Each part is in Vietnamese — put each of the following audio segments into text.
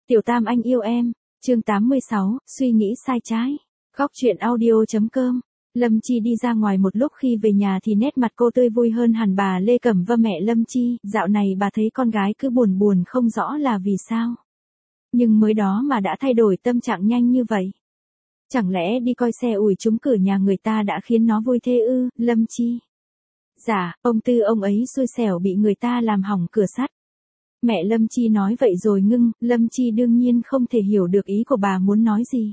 Tiểu Tam anh yêu em, chương 86, suy nghĩ sai trái. Góc truyện audio.com. Lâm Chi đi ra ngoài một lúc, khi về nhà thì nét mặt cô tươi vui hơn hẳn. Bà Lê Cẩm Vân mẹ Lâm Chi, dạo này bà thấy con gái cứ buồn buồn không rõ là vì sao. Nhưng mới đó mà đã thay đổi tâm trạng nhanh như vậy. Chẳng lẽ đi coi xe ủi trúng cửa nhà người ta đã khiến nó vui thế ư, Lâm Chi? Dạ, ông Tư ông ấy xui xẻo bị người ta làm hỏng cửa sắt. Mẹ Lâm Chi nói vậy rồi ngưng, Lâm Chi đương nhiên không thể hiểu được ý của bà muốn nói gì.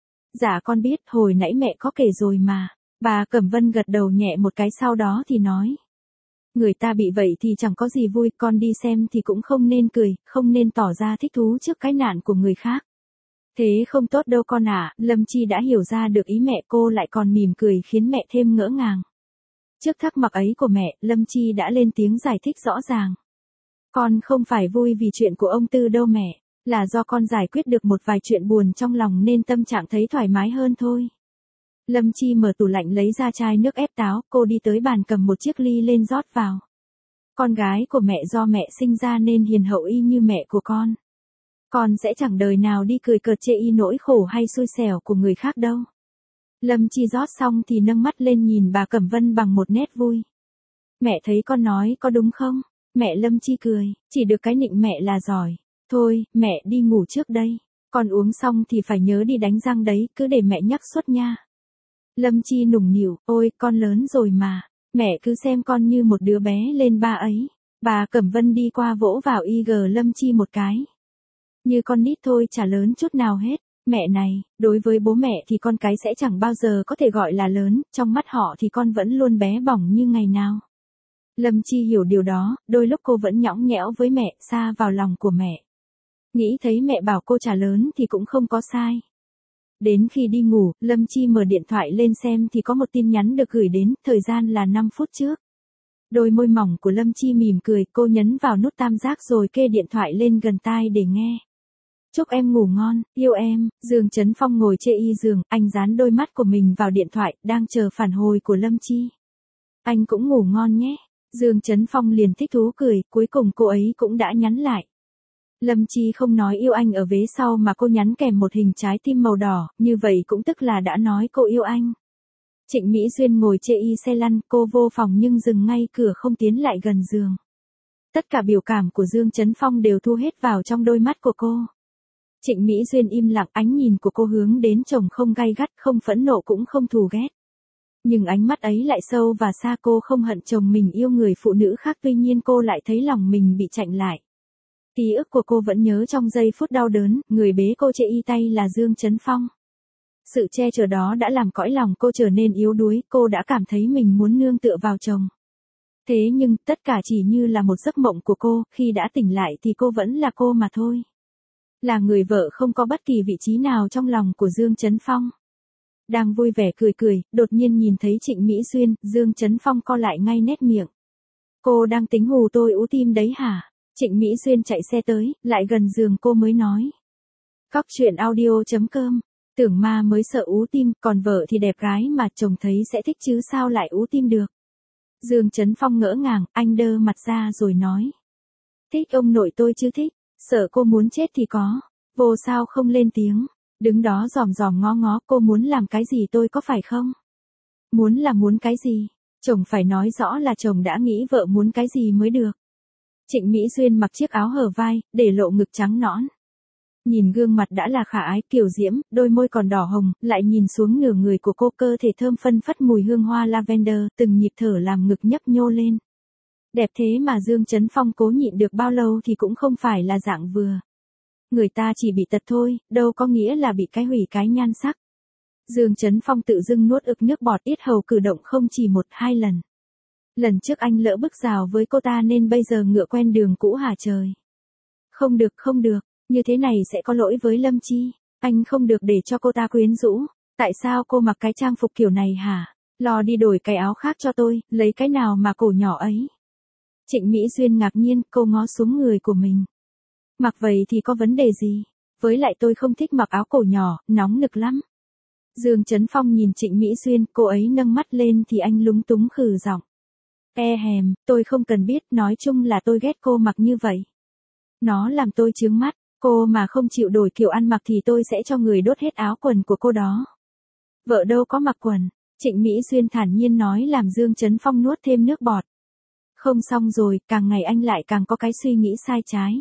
Dạ con biết, hồi nãy mẹ có kể rồi mà. Bà Cẩm Vân gật đầu nhẹ một cái, sau đó thì nói. Người ta bị vậy thì chẳng có gì vui, con đi xem thì cũng không nên cười, không nên tỏ ra thích thú trước cái nạn của người khác. Thế không tốt đâu con ạ. Lâm Chi đã hiểu ra được ý mẹ, cô lại còn mỉm cười khiến mẹ thêm ngỡ ngàng. Trước thắc mắc ấy của mẹ, Lâm Chi đã lên tiếng giải thích rõ ràng. Con không phải vui vì chuyện của ông Tư đâu mẹ, là do con giải quyết được một vài chuyện buồn trong lòng nên tâm trạng thấy thoải mái hơn thôi. Lâm Chi mở tủ lạnh lấy ra chai nước ép táo, cô đi tới bàn cầm một chiếc ly lên rót vào. Con gái của mẹ do mẹ sinh ra nên hiền hậu y như mẹ của con. Con sẽ chẳng đời nào đi cười cợt chê y nỗi khổ hay xui xẻo của người khác đâu. Lâm Chi rót xong thì nâng mắt lên nhìn bà Cẩm Vân bằng một nét vui. Mẹ thấy con nói có đúng không? Mẹ Lâm Chi cười, chỉ được cái nịnh mẹ là giỏi. Thôi, mẹ đi ngủ trước đây. Con uống xong thì phải nhớ đi đánh răng đấy, cứ để mẹ nhắc suốt nha. Lâm Chi nũng nịu, ôi, con lớn rồi mà. Mẹ cứ xem con như một đứa bé lên ba ấy. Bà Cẩm Vân đi qua vỗ vào y gờ Lâm Chi một cái. Như con nít thôi, chả lớn chút nào hết. Mẹ này, đối với bố mẹ thì con cái sẽ chẳng bao giờ có thể gọi là lớn, trong mắt họ thì con vẫn luôn bé bỏng như ngày nào. Lâm Chi hiểu điều đó, đôi lúc cô vẫn nhõng nhẽo với mẹ, xa vào lòng của mẹ. Nghĩ thấy mẹ bảo cô chả lớn thì cũng không có sai. Đến khi đi ngủ, Lâm Chi mở điện thoại lên xem thì có một tin nhắn được gửi đến, thời gian là 5 phút trước. Đôi môi mỏng của Lâm Chi mỉm cười, cô nhấn vào nút tam giác rồi kê điện thoại lên gần tai để nghe. Chúc em ngủ ngon, yêu em. Dương Chấn Phong ngồi trên y giường, anh dán đôi mắt của mình vào điện thoại, đang chờ phản hồi của Lâm Chi. Anh cũng ngủ ngon nhé. Dương Chấn Phong liền thích thú cười, cuối cùng cô ấy cũng đã nhắn lại. Lâm Chi không nói yêu anh ở vế sau mà cô nhắn kèm một hình trái tim màu đỏ, như vậy cũng tức là đã nói cô yêu anh. Trịnh Mỹ Duyên ngồi chê y xe lăn, cô vô phòng nhưng dừng ngay cửa không tiến lại gần giường. Tất cả biểu cảm của Dương Chấn Phong đều thu hết vào trong đôi mắt của cô. Trịnh Mỹ Duyên im lặng, ánh nhìn của cô hướng đến chồng không gay gắt, không phẫn nộ cũng không thù ghét. Nhưng ánh mắt ấy lại sâu và xa, cô không hận chồng mình yêu người phụ nữ khác, tuy nhiên cô lại thấy lòng mình bị chạnh lại. Ký ức của cô vẫn nhớ trong giây phút đau đớn, người bế cô chê y tay là Dương Chấn Phong. Sự che chở đó đã làm cõi lòng cô trở nên yếu đuối, cô đã cảm thấy mình muốn nương tựa vào chồng. Thế nhưng, tất cả chỉ như là một giấc mộng của cô, khi đã tỉnh lại thì cô vẫn là cô mà thôi. Là người vợ không có bất kỳ vị trí nào trong lòng của Dương Chấn Phong. Đang vui vẻ cười cười, đột nhiên nhìn thấy Trịnh Mỹ Duyên, Dương Chấn Phong co lại ngay nét miệng. Cô đang tính hù tôi ú tim đấy hả? Trịnh Mỹ Duyên chạy xe tới, lại gần giường cô mới nói. Góc truyện audio.com. Tưởng ma mới sợ ú tim, còn vợ thì đẹp gái mà, chồng thấy sẽ thích chứ sao lại ú tim được. Dương Chấn Phong ngỡ ngàng, anh đơ mặt ra rồi nói. Thích ông nội tôi chứ thích, sợ cô muốn chết thì có. Vô sao không lên tiếng. Đứng đó giòm giòm ngó ngó, cô muốn làm cái gì tôi có phải không? Muốn là muốn cái gì? Chồng phải nói rõ là chồng đã nghĩ vợ muốn cái gì mới được. Trịnh Mỹ Duyên mặc chiếc áo hở vai, để lộ ngực trắng nõn. Nhìn gương mặt đã là khả ái kiều diễm, đôi môi còn đỏ hồng, lại nhìn xuống nửa người của cô, cơ thể thơm phân phất mùi hương hoa lavender, từng nhịp thở làm ngực nhấp nhô lên. Đẹp thế mà Dương Chấn Phong cố nhịn được bao lâu thì cũng không phải là dạng vừa. Người ta chỉ bị tật thôi, đâu có nghĩa là bị cái hủy cái nhan sắc. Dương Chấn Phong tự dưng nuốt ực nước bọt, yết hầu cử động không chỉ một hai lần. Lần trước anh lỡ bước rào với cô ta nên bây giờ ngựa quen đường cũ hả trời. Không được, không được, như thế này sẽ có lỗi với Lâm Chi. Anh không được để cho cô ta quyến rũ. Tại sao cô mặc cái trang phục kiểu này hả? Lo đi đổi cái áo khác cho tôi, lấy cái nào mà cổ nhỏ ấy. Trịnh Mỹ Duyên ngạc nhiên, cô ngó xuống người của mình. Mặc vậy thì có vấn đề gì? Với lại tôi không thích mặc áo cổ nhỏ, nóng nực lắm. Dương Chấn Phong nhìn Trịnh Mỹ Duyên, cô ấy nâng mắt lên thì anh lúng túng khử giọng. Hèm, tôi không cần biết, nói chung là tôi ghét cô mặc như vậy. Nó làm tôi chướng mắt, Cô mà không chịu đổi kiểu ăn mặc thì tôi sẽ cho người đốt hết áo quần của cô đó. Vợ đâu có mặc quần, Trịnh Mỹ Xuyên thản nhiên nói làm Dương Chấn Phong nuốt thêm nước bọt. Không xong rồi, càng ngày anh lại càng có cái suy nghĩ sai trái.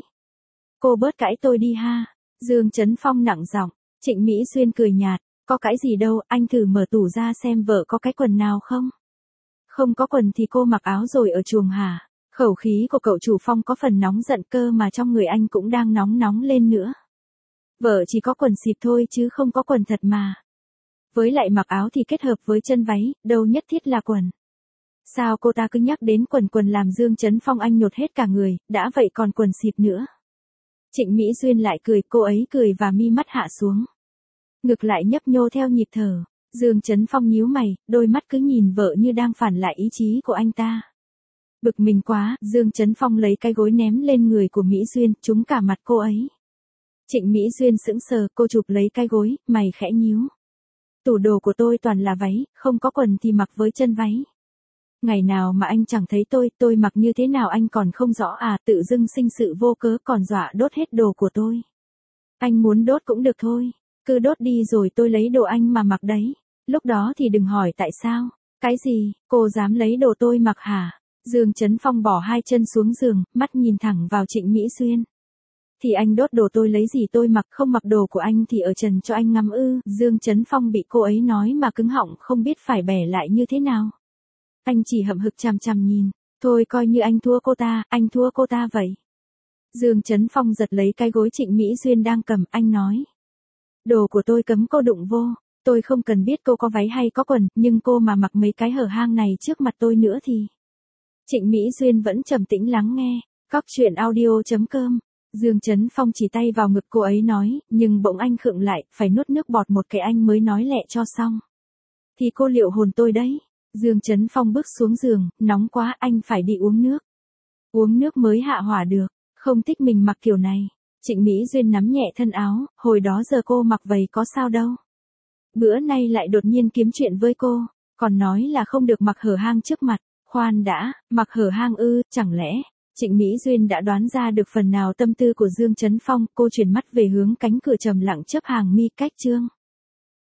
Cô bớt cãi tôi đi ha. Dương Chấn Phong nặng giọng, Trịnh Mỹ Xuyên cười nhạt, có cái gì đâu, anh thử mở tủ ra xem vợ có cái quần nào không. Không có quần thì cô mặc áo rồi ở chuồng hả? Khẩu khí của cậu chủ Phong có phần nóng giận cơ mà trong người anh cũng đang nóng lên nữa. Vợ chỉ có quần xịp thôi chứ không có quần thật mà. Với lại mặc áo thì kết hợp với chân váy, đâu nhất thiết là quần. Sao cô ta cứ nhắc đến quần làm Dương Chấn Phong anh nhột hết cả người, đã vậy còn quần xịp nữa. Trịnh Mỹ Duyên lại cười, cô ấy cười và mi mắt hạ xuống. Ngực lại nhấp nhô theo nhịp thở. Dương Chấn Phong nhíu mày, đôi mắt cứ nhìn vợ như đang phản lại ý chí của anh ta. Bực mình quá, Dương Chấn Phong lấy cái gối ném lên người của Mỹ Duyên, trúng cả mặt cô ấy. Trịnh Mỹ Duyên sững sờ, cô chụp lấy cái gối, mày khẽ nhíu. Tủ đồ của tôi toàn là váy, không có quần thì mặc với chân váy. Ngày nào mà anh chẳng thấy tôi mặc như thế nào anh còn không rõ à, tự dưng sinh sự vô cớ còn dọa đốt hết đồ của tôi. Anh muốn đốt cũng được thôi, cứ đốt đi rồi tôi lấy đồ anh mà mặc đấy. Lúc đó thì đừng hỏi tại sao. Cái gì, cô dám lấy đồ tôi mặc hả? Dương Chấn Phong bỏ hai chân xuống giường, mắt nhìn thẳng vào Trịnh Mỹ Duyên. Thì anh đốt đồ tôi lấy gì tôi mặc, không mặc đồ của anh thì ở trần cho anh ngắm ư. Dương Chấn Phong bị cô ấy nói mà cứng họng không biết phải bẻ lại như thế nào. Anh chỉ hậm hực chằm chằm nhìn, thôi coi như anh thua cô ta, anh thua cô ta vậy. Dương Chấn Phong giật lấy cái gối Trịnh Mỹ Duyên đang cầm, anh nói. Đồ của tôi cấm cô đụng vô, tôi không cần biết cô có váy hay có quần, nhưng cô mà mặc mấy cái hở hang này trước mặt tôi nữa thì. Trịnh Mỹ Duyên vẫn trầm tĩnh lắng nghe, Cóc Truyện Audio.com. Dương Chấn Phong chỉ tay vào ngực cô ấy nói, nhưng bỗng anh khựng lại, phải nuốt nước bọt một cái anh mới nói lẹ cho xong. Thì cô liệu hồn tôi đấy. Dương Chấn Phong bước xuống giường, nóng quá anh phải đi uống nước. Uống nước mới hạ hỏa được, không thích mình mặc kiểu này. Trịnh Mỹ Duyên nắm nhẹ thân áo, hồi đó giờ cô mặc vậy có sao đâu. Bữa nay lại đột nhiên kiếm chuyện với cô, còn nói là không được mặc hở hang trước mặt. Khoan đã, mặc hở hang ư, chẳng lẽ. Trịnh Mỹ Duyên đã đoán ra được phần nào tâm tư của Dương Chấn Phong, cô chuyển mắt về hướng cánh cửa trầm lặng chấp hàng mi cách chương.